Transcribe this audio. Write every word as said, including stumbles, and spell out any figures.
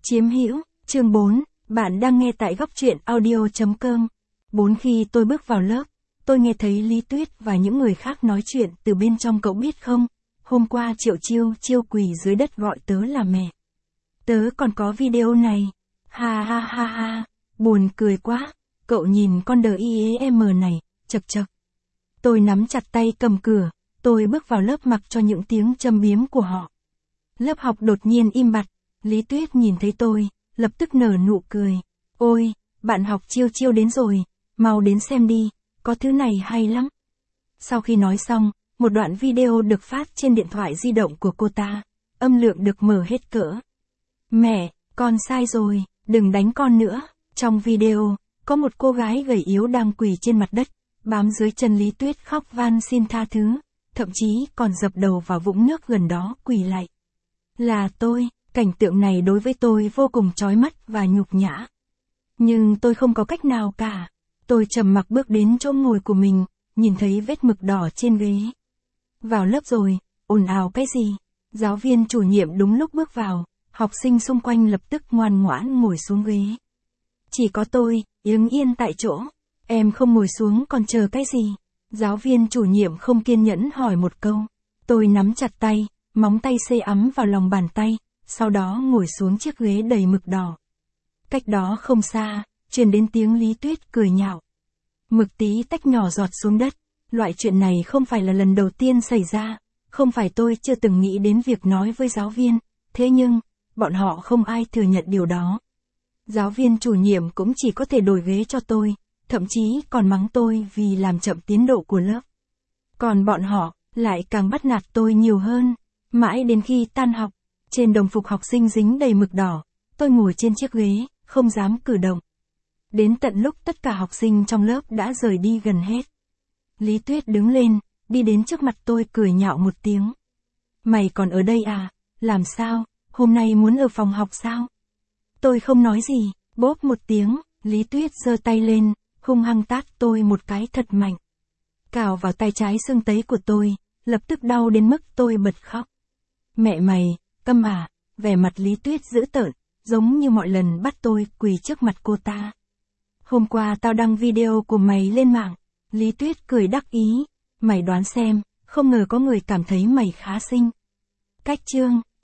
Chiếm hữu, chương bốn, bạn đang nghe tại góc truyện audio chấm com. Bốn khi tôi bước vào lớp, tôi nghe thấy Lý Tuyết và những người khác nói chuyện từ bên trong, cậu biết không? Hôm qua Triệu Chiêu Chiêu quỳ dưới đất gọi tớ là mẹ. Tớ còn có video này. Ha ha ha ha, buồn cười quá. Cậu nhìn con đờ i em này, chật chật. Tôi nắm chặt tay cầm cửa, tôi bước vào lớp mặc cho những tiếng châm biếm của họ. Lớp học đột nhiên im bặt, Lý Tuyết nhìn thấy tôi, lập tức nở nụ cười. Ôi, bạn học Chiêu Chiêu đến rồi, mau đến xem đi, có thứ này hay lắm. Sau khi nói xong, một đoạn video được phát trên điện thoại di động của cô ta, âm lượng được mở hết cỡ. Mẹ, con sai rồi, đừng đánh con nữa. Trong video, có một cô gái gầy yếu đang quỳ trên mặt đất, bám dưới chân Lý Tuyết khóc van xin tha thứ, thậm chí còn dập đầu vào vũng nước gần đó quỳ lạy. Là tôi, cảnh tượng này đối với tôi vô cùng chói mắt và nhục nhã. Nhưng tôi không có cách nào cả. Tôi trầm mặc bước đến chỗ ngồi của mình, nhìn thấy vết mực đỏ trên ghế. Vào lớp rồi, ồn ào cái gì? Giáo viên chủ nhiệm đúng lúc bước vào, học sinh xung quanh lập tức ngoan ngoãn ngồi xuống ghế. Chỉ có tôi, đứng yên tại chỗ. Em không ngồi xuống còn chờ cái gì? Giáo viên chủ nhiệm không kiên nhẫn hỏi một câu. Tôi nắm chặt tay, móng tay sê ấm vào lòng bàn tay, sau đó ngồi xuống chiếc ghế đầy mực đỏ. Cách đó không xa, truyền đến tiếng Lý Tuyết cười nhạo. Mực tí tách nhỏ giọt xuống đất. Loại chuyện này không phải là lần đầu tiên xảy ra, không phải tôi chưa từng nghĩ đến việc nói với giáo viên, thế nhưng, bọn họ không ai thừa nhận điều đó. Giáo viên chủ nhiệm cũng chỉ có thể đổi ghế cho tôi, thậm chí còn mắng tôi vì làm chậm tiến độ của lớp. Còn bọn họ, lại càng bắt nạt tôi nhiều hơn. Mãi đến khi tan học, trên đồng phục học sinh dính đầy mực đỏ, tôi ngồi trên chiếc ghế, không dám cử động. Đến tận lúc tất cả học sinh trong lớp đã rời đi gần hết. Lý Tuyết đứng lên, đi đến trước mặt tôi cười nhạo một tiếng. Mày còn ở đây à? Làm sao? Hôm nay muốn ở phòng học sao? Tôi không nói gì, bốp một tiếng, Lý Tuyết giơ tay lên, hung hăng tát tôi một cái thật mạnh. Cào vào tay trái xương tấy của tôi, lập tức đau đến mức tôi bật khóc. Mẹ mày, câm à? Vẻ mặt Lý Tuyết dữ tợn, giống như mọi lần bắt tôi quỳ trước mặt cô ta. Hôm qua tao đăng video của mày lên mạng. Lý Tuyết cười đắc ý. Mày đoán xem, không ngờ có người cảm thấy mày khá xinh. Cách chương.